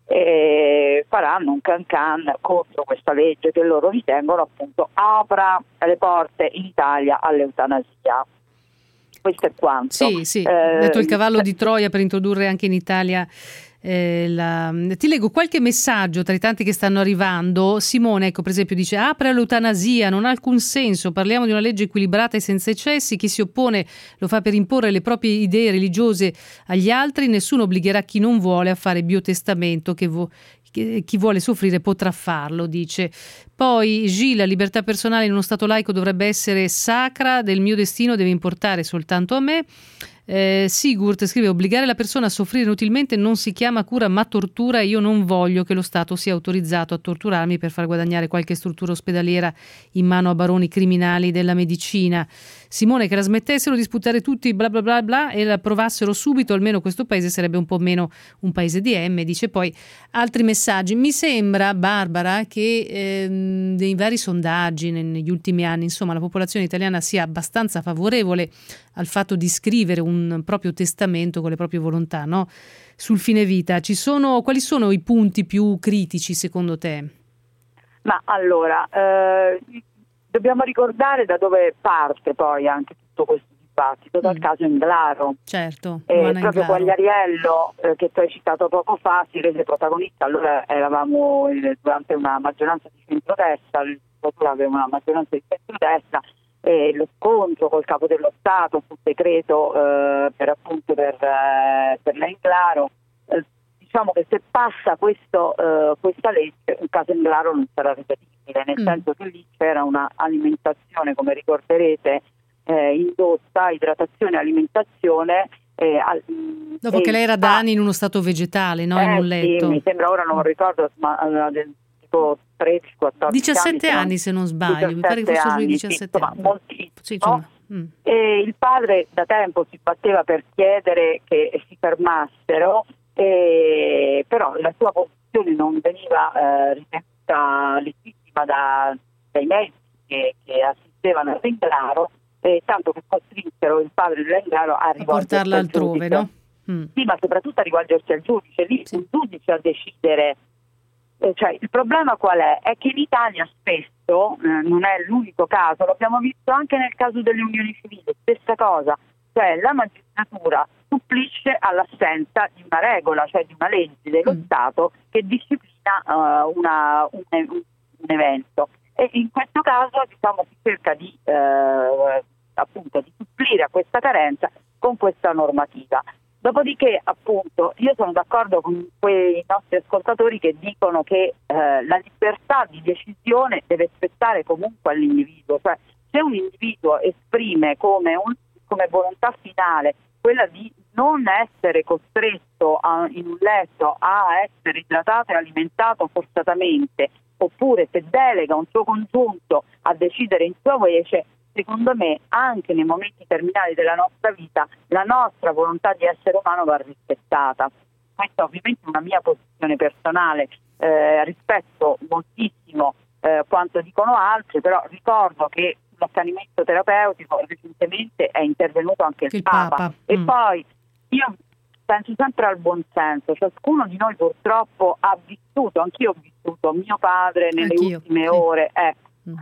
e faranno un can-can contro questa legge che loro ritengono appunto apra le porte in Italia all'eutanasia. Questo è quanto. Sì, sì, eh, detto il cavallo di Troia per introdurre anche in Italia. Eh, la... Ti leggo qualche messaggio tra i tanti che stanno arrivando. Simone, ecco, per esempio, dice: apre all'eutanasia, non ha alcun senso, parliamo di una legge equilibrata e senza eccessi, chi si oppone lo fa per imporre le proprie idee religiose agli altri, nessuno obbligherà chi non vuole a fare biotestamento, che vo- chi vuole soffrire potrà farlo, dice. Poi Gilles, la libertà personale in uno stato laico dovrebbe essere sacra, del mio destino deve importare soltanto a me. Eh, Sigurd scrive: obbligare la persona a soffrire inutilmente non si chiama cura ma tortura, e io non voglio che lo Stato sia autorizzato a torturarmi per far guadagnare qualche struttura ospedaliera in mano a baroni criminali della medicina. Simone, che la smettessero di sputare tutti bla bla bla bla e la approvassero subito, almeno questo paese sarebbe un po' meno un paese di M. Dice poi altri messaggi. Mi sembra, Barbara, che ehm, dei vari sondaggi negli ultimi anni, insomma, la popolazione italiana sia abbastanza favorevole al fatto di scrivere un proprio testamento con le proprie volontà, no? Sul fine vita. Ci sono, quali sono i punti più critici secondo te? Ma allora, eh, dobbiamo ricordare da dove parte poi anche tutto questo dibattito, dal mm. caso Englaro. Certo. Eh, proprio Quagliariello, eh, che tu hai citato poco fa, si rese protagonista. Allora eravamo eh, durante una maggioranza di centrodestra, il legislatura aveva una maggioranza di centrodestra, e lo scontro col capo dello Stato sul decreto eh, per appunto per, eh, per l'Englaro. Eh, diciamo che se passa questo, eh, questa legge, il caso Englaro non sarà ripetibile, nel mm. senso che lì c'era una alimentazione, come ricorderete, eh, indotta, idratazione e alimentazione. Eh, al, Dopo che lei era da anni in uno stato vegetale, no? Eh, in un letto. Sì, mi sembra, ora non ricordo, ma uh, del tipo tredici quattordici diciassette anni, anni se non sbaglio, mi pare che fosse sui diciassette sì, anni. Insomma, moltissimo. Sì, insomma. Mm. E il padre da tempo si batteva per chiedere che si fermassero, e, però la sua posizione non veniva eh, ritenuta legittima da, dai medici che, che assistevano all'Englaro, eh, tanto che costrinsero il padre dell'Englaro a rivolgersi a portarla altrove, no? Mm. Sì, ma soprattutto a rivolgersi al giudice, lì sì. Il giudice a decidere. Eh, cioè, il problema qual è? È che in Italia spesso, eh, non è l'unico caso, l'abbiamo visto anche nel caso delle unioni civili, stessa cosa, cioè la magistratura supplisce all'assenza di una regola, cioè di una legge dello mm. Stato che disciplina uh, una, un, un, un evento, e in questo caso diciamo si cerca di eh, appunto di supplire a questa carenza con questa normativa. Dopodiché, appunto, io sono d'accordo con quei nostri ascoltatori che dicono che eh, la libertà di decisione deve spettare comunque all'individuo. Cioè, se un individuo esprime come, un, come volontà finale quella di non essere costretto a, in un letto a essere idratato e alimentato forzatamente, oppure se delega un suo congiunto a decidere in sua vece, secondo me anche nei momenti terminali della nostra vita la nostra volontà di essere umano va rispettata. Questa ovviamente è una mia posizione personale, eh, rispetto moltissimo eh, quanto dicono altri, però ricordo che sull'accanimento terapeutico recentemente è intervenuto anche il, il Papa, Papa. E mm. poi io penso sempre al buon senso, ciascuno di noi purtroppo ha vissuto, anch'io ho vissuto mio padre nelle anch'io, ultime sì. ore, ecco.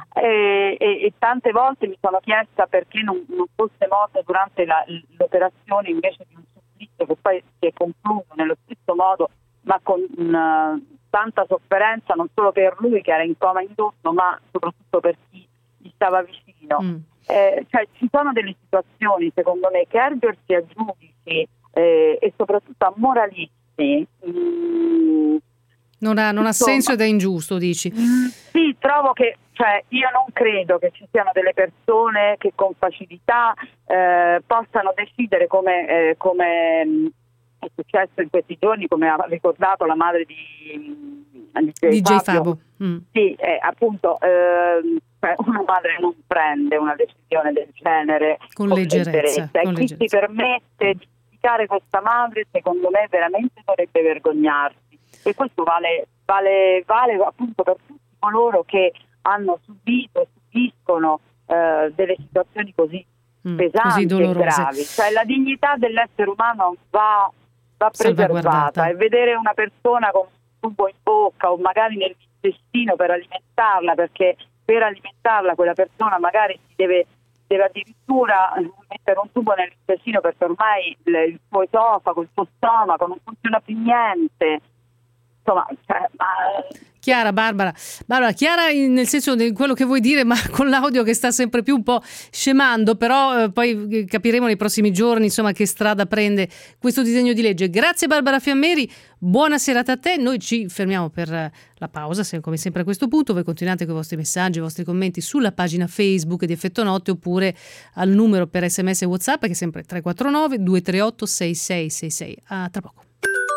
E, e, e tante volte mi sono chiesta perché non, non fosse morto durante la, l'operazione invece di un supplizio che poi si è concluso nello stesso modo, ma con uh, tanta sofferenza non solo per lui che era in coma indotto, ma soprattutto per chi gli stava vicino. Mm. eh, cioè, ci sono delle situazioni, secondo me, che ergersi a giudici eh, e soprattutto a moralisti mh, non ha, non ha insomma, senso ed è ingiusto, dici? Mh, sì, trovo che, cioè, io non credo che ci siano delle persone che con facilità eh, possano decidere come, eh, come mh, è successo in questi giorni, come ha ricordato la madre di D J, D J Fabio. Fabo. Mm. Sì, eh, appunto, eh, una madre non prende una decisione del genere con leggerezza, e con chi leggerezza. si permette di giudicare questa madre, secondo me veramente dovrebbe vergognarsi, e questo vale, vale, vale appunto per tutti coloro che hanno subito e subiscono eh, delle situazioni così Mm, pesanti così e gravi. Cioè, la dignità dell'essere umano va, va preservata, e vedere una persona con un tubo in bocca o magari nell'intestino per alimentarla, perché per alimentarla quella persona magari si deve, deve addirittura mettere un tubo nell'intestino perché ormai il, il suo esofago, il suo stomaco non funziona più niente. Insomma, cioè, ma... Chiara, Barbara, Barbara, chiara nel senso di quello che vuoi dire, ma con l'audio che sta sempre più un po' scemando, però eh, poi capiremo nei prossimi giorni, insomma, che strada prende questo disegno di legge. Grazie Barbara Fiammeri, buona serata a te. Noi ci fermiamo per la pausa, se, come sempre a questo punto. Voi continuate con i vostri messaggi, i vostri commenti sulla pagina Facebook di Effetto Notte, oppure al numero per sms e WhatsApp, che è sempre tre quattro nove due tre otto sei sei sei sei. A tra poco.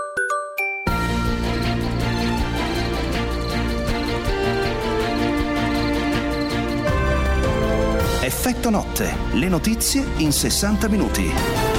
Effetto Notte, le notizie in sessanta minuti.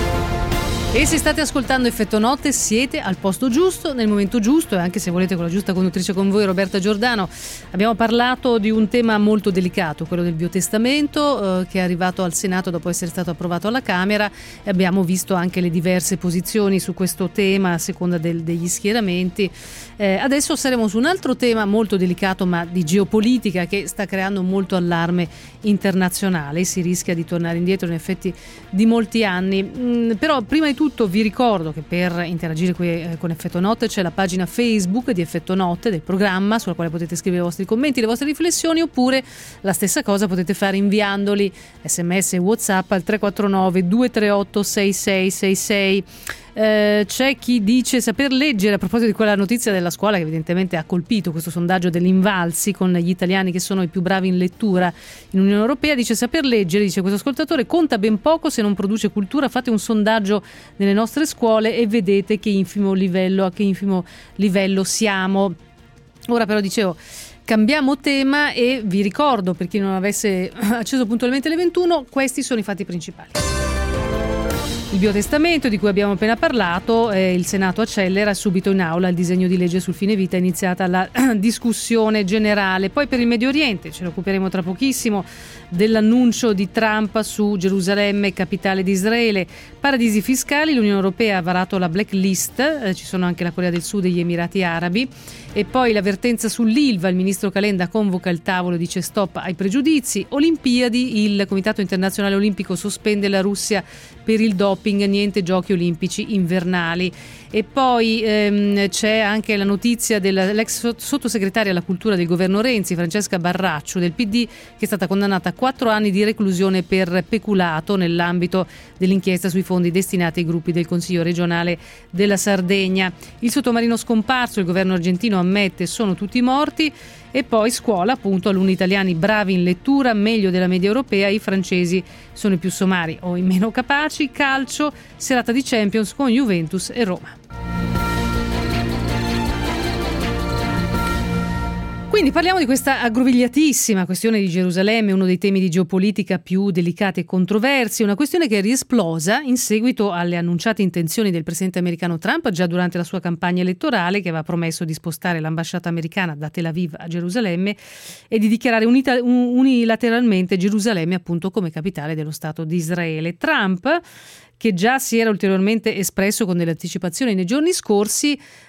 E se state ascoltando Effetto Notte siete al posto giusto, nel momento giusto, e anche se volete con la giusta conduttrice con voi, Roberta Giordano. Abbiamo parlato di un tema molto delicato, quello del biotestamento, eh, che è arrivato al Senato dopo essere stato approvato alla Camera, e abbiamo visto anche le diverse posizioni su questo tema a seconda del, degli schieramenti. Eh, adesso saremo su un altro tema molto delicato, ma di geopolitica, che sta creando molto allarme internazionale. Si rischia di tornare indietro in effetti di molti anni. Mm, però prima di tutto vi ricordo che per interagire qui eh, con Effetto Notte c'è la pagina Facebook di Effetto Notte del programma, sulla quale potete scrivere i vostri commenti, le vostre riflessioni, oppure la stessa cosa potete fare inviandoli sms e WhatsApp al tre quattro nove due tre otto sei sei sei sei. Eh, c'è chi dice saper leggere, a proposito di quella notizia della scuola che evidentemente ha colpito questo sondaggio dell'Invalsi con gli italiani che sono i più bravi in lettura in Unione Europea, dice saper leggere, dice questo ascoltatore, conta ben poco se non produce cultura. Fate un sondaggio nelle nostre scuole e vedete che infimo livello, a che infimo livello siamo. Ora però dicevo, cambiamo tema e vi ricordo, per chi non avesse acceso puntualmente le ventuno, questi sono i fatti principali. Il biotestamento, di cui abbiamo appena parlato, eh, il Senato accelera subito in aula il disegno di legge sul fine vita, è iniziata la discussione generale. Poi per il Medio Oriente, ce ne occuperemo tra pochissimo, dell'annuncio di Trump su Gerusalemme, capitale di Israele. Paradisi fiscali, l'Unione Europea ha varato la blacklist, eh, ci sono anche la Corea del Sud e gli Emirati Arabi. E poi l'avvertenza sull'Ilva, il ministro Calenda convoca il tavolo e dice stop ai pregiudizi. Olimpiadi, il Comitato Internazionale Olimpico sospende la Russia per il doping, niente giochi olimpici invernali. E poi ehm, c'è anche la notizia dell'ex sottosegretaria alla cultura del governo Renzi, Francesca Barraccio del P D, che è stata condannata a quattro anni di reclusione per peculato nell'ambito dell'inchiesta sui fondi destinati ai gruppi del Consiglio regionale della Sardegna. Il sottomarino scomparso, il governo argentino ammette, sono tutti morti. E poi scuola, appunto, alunni italiani bravi in lettura, meglio della media europea, i francesi sono i più somari o i meno capaci. Calcio, serata di Champions con Juventus e Roma. Quindi parliamo di questa aggrovigliatissima questione di Gerusalemme, uno dei temi di geopolitica più delicati e controversi, una questione che è riesplosa in seguito alle annunciate intenzioni del presidente americano Trump già durante la sua campagna elettorale, che aveva promesso di spostare l'ambasciata americana da Tel Aviv a Gerusalemme e di dichiarare unita- unilateralmente Gerusalemme appunto come capitale dello Stato di Israele. Trump, che già si era ulteriormente espresso con delle anticipazioni nei giorni scorsi,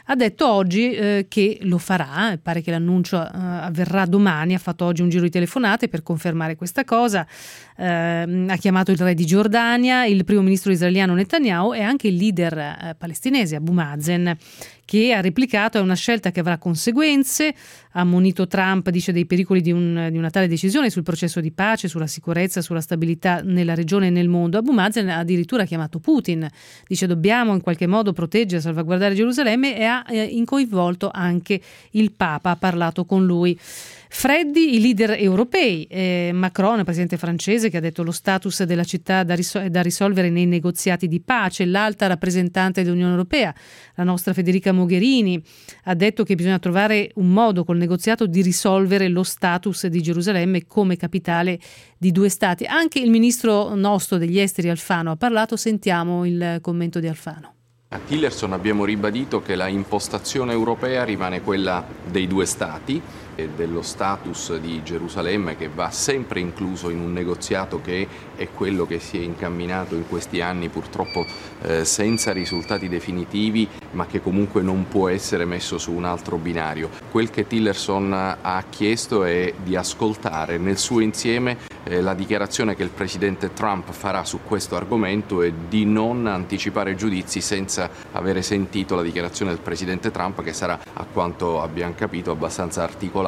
ha detto oggi eh, che lo farà, pare che l'annuncio eh, avverrà domani, ha fatto oggi un giro di telefonate per confermare questa cosa, eh, ha chiamato il re di Giordania, il primo ministro israeliano Netanyahu e anche il leader eh, palestinese Abu Mazen, che ha replicato: è una scelta che avrà conseguenze, ha ammonito Trump, dice, dei pericoli di, un, di una tale decisione sul processo di pace, sulla sicurezza, sulla stabilità nella regione e nel mondo. Abu Mazen ha addirittura chiamato Putin, dice dobbiamo in qualche modo proteggere, salvaguardare Gerusalemme, e ha eh, coinvolto anche il Papa, ha parlato con lui. Freddi i leader europei, eh, Macron, il presidente francese, che ha detto lo status della città da, risol- da risolvere nei negoziati di pace, l'alta rappresentante dell'Unione Europea, la nostra Federica Mogherini, ha detto che bisogna trovare un modo col negoziato di risolvere lo status di Gerusalemme come capitale di due stati. Anche il ministro nostro degli esteri Alfano ha parlato, sentiamo il commento di Alfano. A Tillerson abbiamo ribadito che la impostazione europea rimane quella dei due stati e dello status di Gerusalemme, che va sempre incluso in un negoziato che è quello che si è incamminato in questi anni, purtroppo eh, senza risultati definitivi, ma che comunque non può essere messo su un altro binario. Quel che Tillerson ha chiesto è di ascoltare nel suo insieme eh, la dichiarazione che il presidente Trump farà su questo argomento e di non anticipare giudizi senza avere sentito la dichiarazione del presidente Trump, che sarà, a quanto abbiamo capito, abbastanza articolata.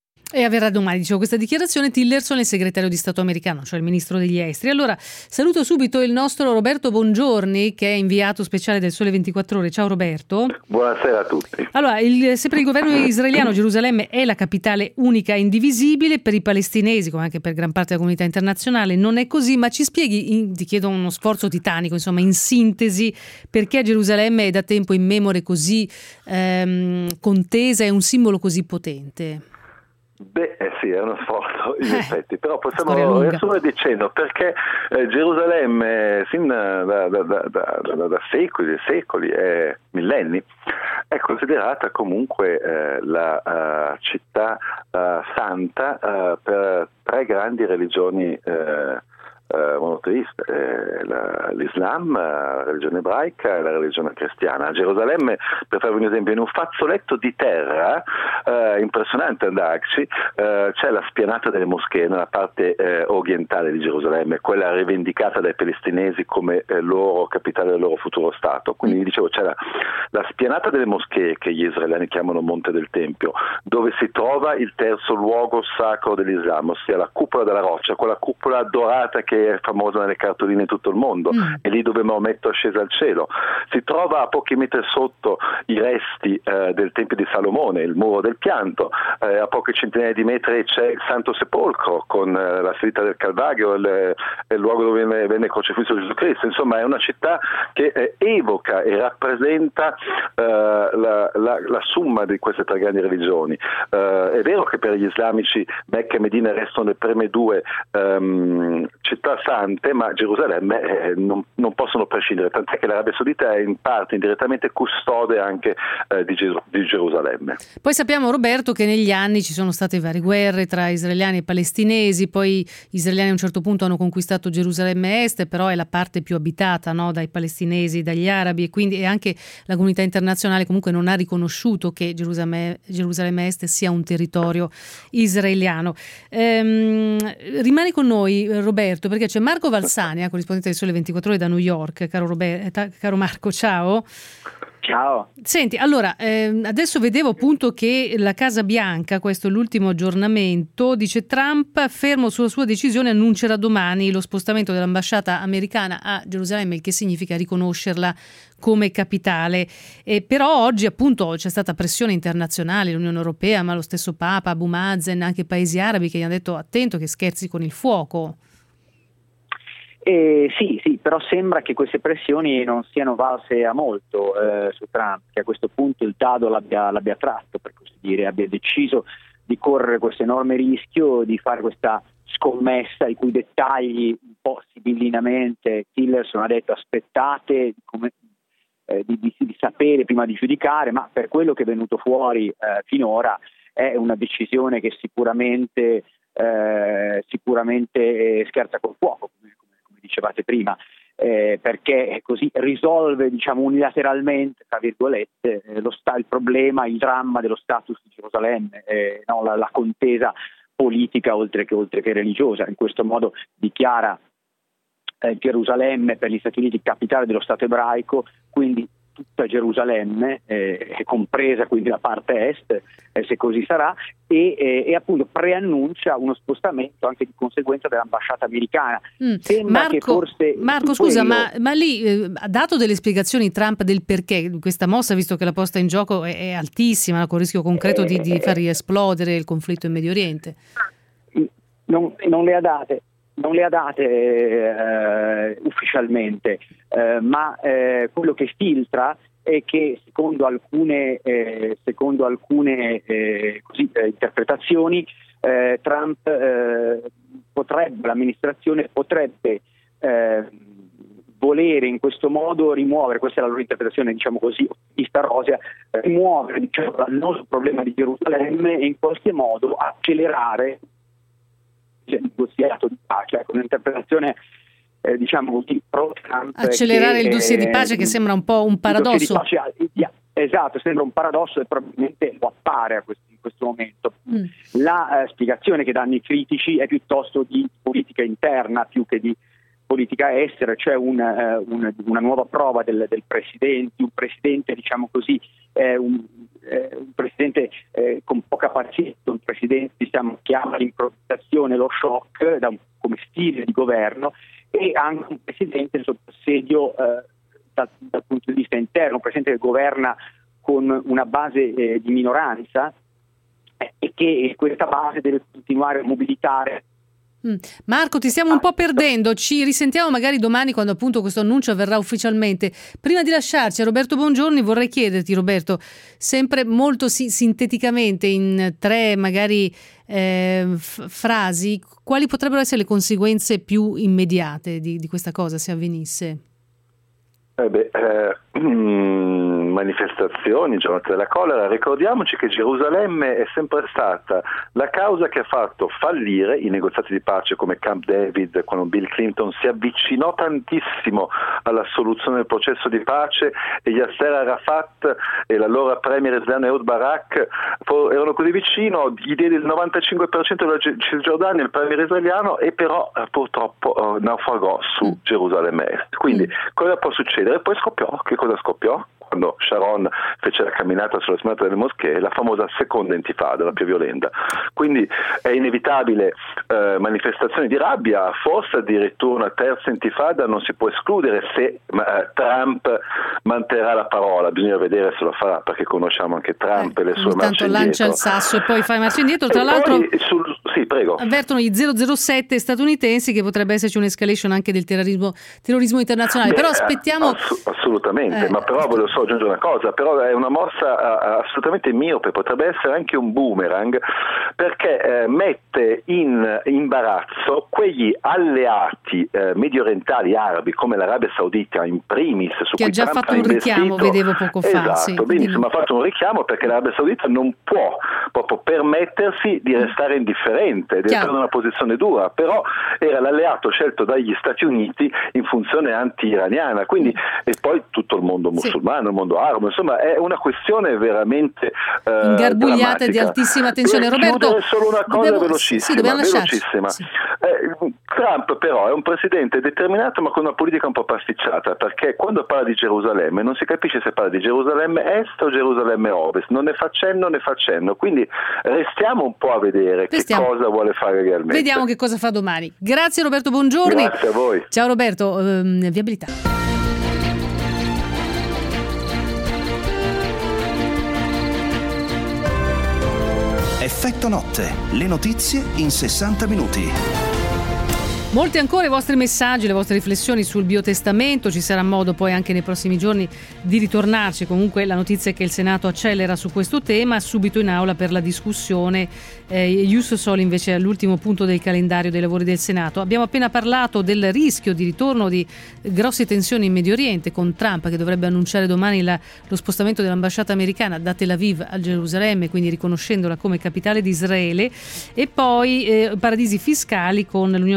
E avverrà domani, dicevo, questa dichiarazione. Tillerson è il segretario di Stato americano, cioè il ministro degli esteri. Allora, saluto subito il nostro Roberto Bongiorni, che è inviato speciale del Sole ventiquattro Ore. Ciao Roberto. Buonasera a tutti. Allora, il, sempre il governo israeliano, Gerusalemme è la capitale unica e indivisibile. Per i palestinesi, come anche per gran parte della comunità internazionale, non è così, ma ci spieghi, in, ti chiedo uno sforzo titanico, insomma, in sintesi, perché Gerusalemme è da tempo immemore così ehm, contesa e un simbolo così potente? Beh, eh sì, è uno sforzo in eh, effetti, però possiamo riassumere dicendo perché eh, Gerusalemme sin da, da, da, da, da, da secoli e secoli e millenni è considerata comunque eh, la uh, città uh, santa uh, per tre grandi religioni uh, Uh, monoteiste, eh, la, l'Islam, la religione ebraica e la religione cristiana. A Gerusalemme, per farvi un esempio, in un fazzoletto di terra eh, impressionante andarci, eh, c'è la spianata delle moschee nella parte eh, orientale di Gerusalemme, quella rivendicata dai palestinesi come eh, loro capitale del loro futuro Stato. Quindi dicevo, c'è la, la spianata delle moschee, che gli israeliani chiamano Monte del Tempio, dove si trova il terzo luogo sacro dell'Islam, ossia la cupola della roccia, quella cupola dorata che è famosa nelle cartoline in tutto il mondo, mm. è lì dove Maometto è sceso al cielo. Si trova a pochi metri sotto i resti eh, del Tempio di Salomone, il muro del pianto, eh, a poche centinaia di metri c'è il Santo Sepolcro con eh, la salita del Calvario, il, il luogo dove venne, venne crocifisso Gesù Cristo. Insomma, è una città che eh, evoca e rappresenta eh, la, la, la summa di queste tre grandi religioni. Eh, è vero che per gli islamici Mecca e Medina restano le prime due um, città sante, ma Gerusalemme eh, non, non possono prescindere, tant'è che l'Arabia Saudita è in parte indirettamente custode anche eh, di, Ger- di Gerusalemme. Poi sappiamo, Roberto, che negli anni ci sono state varie guerre tra israeliani e palestinesi, poi gli israeliani a un certo punto hanno conquistato Gerusalemme Est, però è la parte più abitata, no, dai palestinesi, dagli arabi, e quindi e anche la comunità internazionale comunque non ha riconosciuto che Gerusalemme, Gerusalemme Est sia un territorio israeliano. Ehm, rimani con noi, Roberto, perché c'è Marco Valsania, corrispondente del Sole ventiquattro Ore da New York. Caro, Robert, caro Marco, ciao. Ciao. Senti, allora, eh, adesso vedevo appunto che la Casa Bianca, questo è l'ultimo aggiornamento, dice Trump, fermo sulla sua decisione, annuncerà domani lo spostamento dell'ambasciata americana a Gerusalemme, il che significa riconoscerla come capitale. Eh, però oggi appunto c'è stata pressione internazionale, l'Unione Europea, ma lo stesso Papa, Abu Mazen, anche paesi arabi che gli hanno detto attento che scherzi con il fuoco. Eh, sì, sì, però sembra che queste pressioni non siano valse a molto eh, su Trump, che a questo punto il dado l'abbia, l'abbia tratto, per così dire, abbia deciso di correre questo enorme rischio, di fare questa scommessa i cui dettagli un po' sibillinamente Tillerson ha detto aspettate come, eh, di, di, di sapere prima di giudicare, ma per quello che è venuto fuori eh, finora è una decisione che sicuramente, eh, sicuramente scherza col fuoco, come dicevate prima. eh, perché così risolve, diciamo, unilateralmente, tra virgolette, eh, lo sta- il problema, il dramma dello status di Gerusalemme, eh, no, la, la contesa politica oltre che, oltre che religiosa. In questo modo dichiara eh, Gerusalemme per gli Stati Uniti capitale dello Stato ebraico, quindi tutta Gerusalemme, eh, compresa quindi la parte est, eh, se così sarà, e, eh, e appunto preannuncia uno spostamento anche di conseguenza dell'ambasciata americana. Mm. Sembra Marco, che forse Marco scusa, quello... ma, ma lì eh, ha dato delle spiegazioni Trump del perché questa mossa, visto che la posta in gioco è, è altissima, con il rischio concreto di, di far riesplodere il conflitto in Medio Oriente? Non, non le ha date. Non le ha date eh, ufficialmente, eh, ma eh, quello che filtra è che secondo alcune, eh, secondo alcune eh, così, eh, interpretazioni eh, Trump eh, potrebbe, l'amministrazione potrebbe eh, volere in questo modo rimuovere, questa è la loro interpretazione, diciamo così, ottimista rosea, rimuovere, diciamo, l'annoso problema di Gerusalemme e in qualche modo accelerare il negoziato di pace, ecco, un'interpretazione eh, diciamo così pro Trump, accelerare che, il dossier di pace, che sembra un po' un paradosso. Pace, esatto, sembra un paradosso e probabilmente lo appare a questo, in questo momento. Mm. La eh, spiegazione che danno i critici è piuttosto di politica interna più che di politica estera, cioè un, eh, un, una nuova prova del, del presidente, un presidente diciamo così, eh, un, eh, un presidente eh, con poca pazienza, un presidente diciamo, che ama l'improvvisazione, lo shock da un, come stile di governo, e anche un presidente sotto assedio eh, dal, dal punto di vista interno, un presidente che governa con una base eh, di minoranza eh, e che questa base deve continuare a mobilitare. Mm. Marco, ti stiamo un po' perdendo, ci risentiamo magari domani quando appunto questo annuncio avverrà ufficialmente. Prima di lasciarci a Roberto Bongiorni vorrei chiederti, Roberto, sempre molto si- sinteticamente in tre magari eh, f- frasi, quali potrebbero essere le conseguenze più immediate di, di questa cosa se avvenisse? Eh beh, eh, mm, manifestazioni, giornata della collera. Ricordiamoci che Gerusalemme è sempre stata la causa che ha fatto fallire i negoziati di pace come Camp David, quando Bill Clinton si avvicinò tantissimo alla soluzione del processo di pace e Yasser Arafat e l'allora premier israeliano Ehud Barak erano così vicino, gli diede il novantacinque per cento della Cisgiordania, il premier israeliano, e però purtroppo eh, naufragò su Gerusalemme Est. Quindi cosa può succedere? E poi scoppiò. Che cosa scoppiò? Quando Sharon fece la camminata sulla spianata delle moschee, la famosa seconda intifada, la più violenta. Quindi è inevitabile eh, manifestazioni di rabbia, forse addirittura una terza intifada non si può escludere se eh, Trump manterrà la parola. Bisogna vedere se lo farà, perché conosciamo anche Trump eh, e le sue marce indietro. Intanto lancia il sasso e poi fa marcia indietro. Tra e l'altro sul, sì, prego. avvertono gli zero zero sette statunitensi che potrebbe esserci un'escalation anche del terrorismo, terrorismo internazionale. Beh, però aspettiamo... Ass- assolutamente, eh. ma però volevo solo aggiungere una cosa, però è una mossa uh, assolutamente miope, potrebbe essere anche un boomerang, perché eh, mette in imbarazzo quegli alleati eh, medio orientali arabi come l'Arabia Saudita in primis, su che cui ha già Trump fatto ha un investito. richiamo, vedevo poco fa. Esatto, sì. benissimo, ha fatto un richiamo perché l'Arabia Saudita non può proprio permettersi di restare indifferente, deve Chiaro. prendere una posizione dura, però era l'alleato scelto dagli Stati Uniti in funzione anti-iraniana, quindi e poi tutto il mondo musulmano, sì. il mondo arabo, insomma è una questione veramente eh, ingarbugliata e di altissima tensione. Per Roberto, solo una cosa dobbiamo, velocissima, sì, velocissima. Sì. Eh, Trump però è un presidente determinato ma con una politica un po' pasticciata, perché quando parla di Gerusalemme non si capisce se parla di Gerusalemme Est o Gerusalemme Ovest, non ne fa cenno ne fa cenno, quindi restiamo un po' a vedere restiamo. che cosa vuole fare realmente. Vediamo che cosa fa domani. Grazie Roberto Bongiorni. Grazie a voi. Ciao Roberto, ehm, viabilità. Effetto notte, le notizie in sessanta minuti. Molti ancora i vostri messaggi, le vostre riflessioni sul biotestamento, ci sarà modo poi anche nei prossimi giorni di ritornarci. Comunque la notizia è che il Senato accelera su questo tema, subito in aula per la discussione. Eh, Ius Soli invece è all'ultimo punto del calendario dei lavori del Senato. Abbiamo appena parlato del rischio di ritorno di grosse tensioni in Medio Oriente, con Trump che dovrebbe annunciare domani la, lo spostamento dell'ambasciata americana da Tel Aviv a Gerusalemme, quindi riconoscendola come capitale di Israele, e poi eh, paradisi fiscali con l'Unione Europea che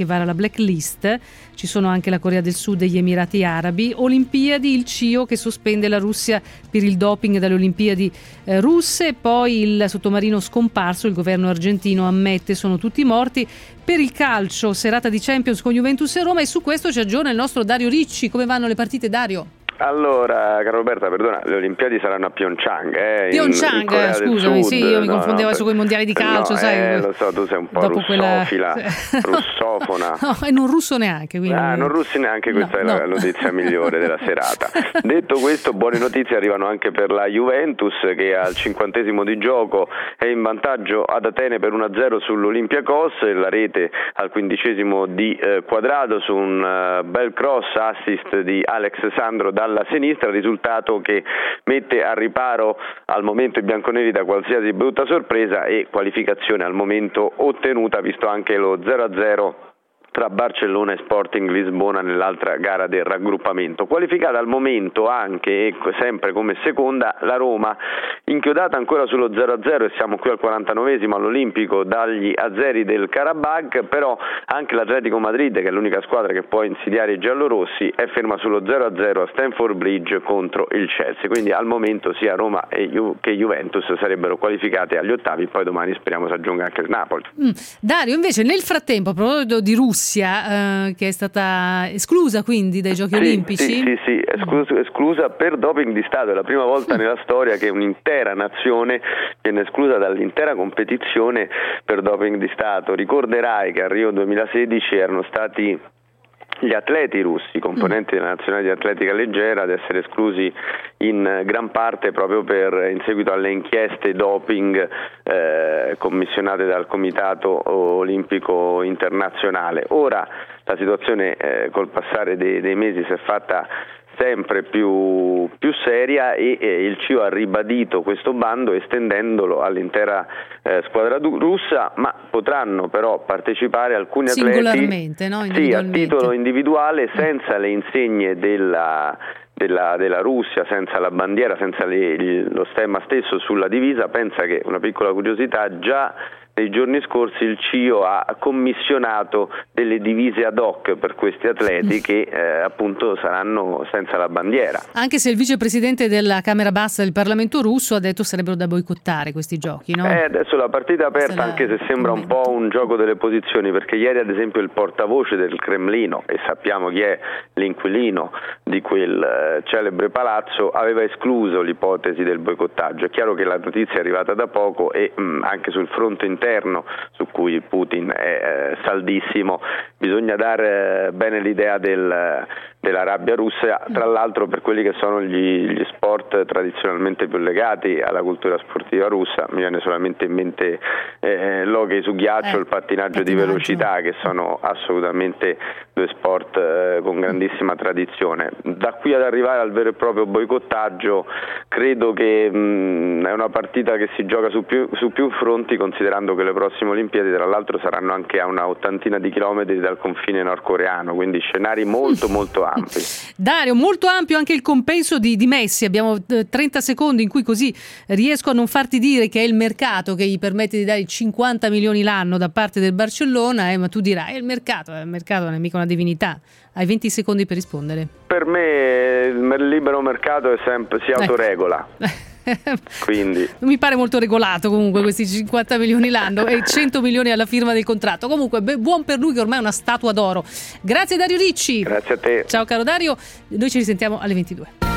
che vara la blacklist, ci sono anche la Corea del Sud e gli Emirati Arabi. Olimpiadi, il C I O che sospende la Russia per il doping dalle Olimpiadi eh, russe, poi il sottomarino scomparso, il governo argentino ammette sono tutti morti. Per il calcio, serata di Champions con Juventus e Roma, e su questo ci aggiorna il nostro Dario Ricci. Come vanno le partite, Dario? Allora, caro Roberta, perdona, le Olimpiadi saranno a Pyeongchang. Eh, Pyeongchang, in, in scusami, sì, io mi no, confondevo no, su quei mondiali di calcio, no, sai. Eh, lo so, tu sei un po' russofila, quella... russofona. No, e non russo neanche. Quindi... Ah, non russi neanche, questa no, è la no. notizia migliore della serata. Detto questo, buone notizie arrivano anche per la Juventus, che al cinquantesimo di gioco è in vantaggio ad Atene per uno a zero sull'Olympiakos, la rete al quindicesimo di eh, Quadrado su un uh, bel cross assist di Alex Sandro dalla sinistra, risultato che mette a riparo al momento i bianconeri da qualsiasi brutta sorpresa e qualificazione al momento ottenuta, visto anche lo zero a zero tra Barcellona e Sporting Lisbona nell'altra gara del raggruppamento. Qualificata al momento anche, sempre come seconda, la Roma, inchiodata ancora sullo zero a zero, e siamo qui al quarantanovesimo all'Olimpico dagli azeri del Karabakh, però anche l'Atletico Madrid, che è l'unica squadra che può insidiare i giallorossi, è ferma sullo zero a zero a Stamford Bridge contro il Chelsea. Quindi al momento sia Roma e Ju- che Juventus sarebbero qualificate agli ottavi, poi domani speriamo si aggiunga anche il Napoli. Mm. Dario, invece nel frattempo, a proposito di Russia, Eh, che è stata esclusa quindi dai Giochi sì, Olimpici? Sì, sì, sì, esclusa, esclusa per doping di Stato. È la prima volta nella storia che un'intera nazione viene esclusa dall'intera competizione per doping di Stato. Ricorderai che a Rio duemilasedici erano stati gli atleti russi, componenti della nazionale di atletica leggera, ad essere esclusi in gran parte proprio per in seguito alle inchieste doping eh, commissionate dal Comitato Olimpico Internazionale. Ora la situazione eh, col passare dei, dei mesi si è fatta sempre più, più seria e eh, il C I O ha ribadito questo bando estendendolo all'intera eh, squadra du- russa, ma potranno però partecipare alcuni atleti singolarmente, no? Sì, a titolo individuale, senza le insegne della Della, della Russia, senza la bandiera, senza le, il, lo stemma stesso sulla divisa. Pensa che, una piccola curiosità, già nei giorni scorsi il C I O ha commissionato delle divise ad hoc per questi atleti che eh, appunto saranno senza la bandiera. Anche se il vicepresidente della Camera Bassa del Parlamento russo ha detto sarebbero da boicottare questi giochi, no? Eh, adesso la partita è aperta, se anche se sembra un po' un gioco delle posizioni, perché ieri ad esempio il portavoce del Cremlino, e sappiamo chi è l'inquilino di quel eh, celebre palazzo, aveva escluso l'ipotesi del boicottaggio. È chiaro che la notizia è arrivata da poco e mh, anche sul fronte interno, su cui Putin è eh, saldissimo, bisogna dare eh, bene l'idea del, della rabbia russa. Tra l'altro, per quelli che sono gli, gli sport tradizionalmente più legati alla cultura sportiva russa, mi viene solamente in mente eh, l'hockey su ghiaccio, eh, il pattinaggio, pattinaggio di velocità, che sono assolutamente due sport eh, con grandissima tradizione. Da qui ad arrivare al vero e proprio boicottaggio, credo che mh, è una partita che si gioca su più, su più fronti, considerando che le prossime Olimpiadi tra l'altro saranno anche a una ottantina di chilometri dal confine nordcoreano, quindi scenari molto molto ampi. Dario, molto ampio anche il compenso di, di Messi. Abbiamo trenta secondi in cui così riesco a non farti dire che è il mercato che gli permette di dare cinquanta milioni l'anno da parte del Barcellona, eh, ma tu dirai è il mercato, il mercato non è mica una divinità. Hai venti secondi per rispondere. Per me il libero mercato è sempre, si autoregola. Quindi mi pare molto regolato comunque questi cinquanta milioni l'anno e cento milioni alla firma del contratto. Comunque beh, buon per lui che ormai è una statua d'oro. Grazie Dario Ricci. Grazie a te. Ciao caro Dario, noi ci risentiamo alle ventidue.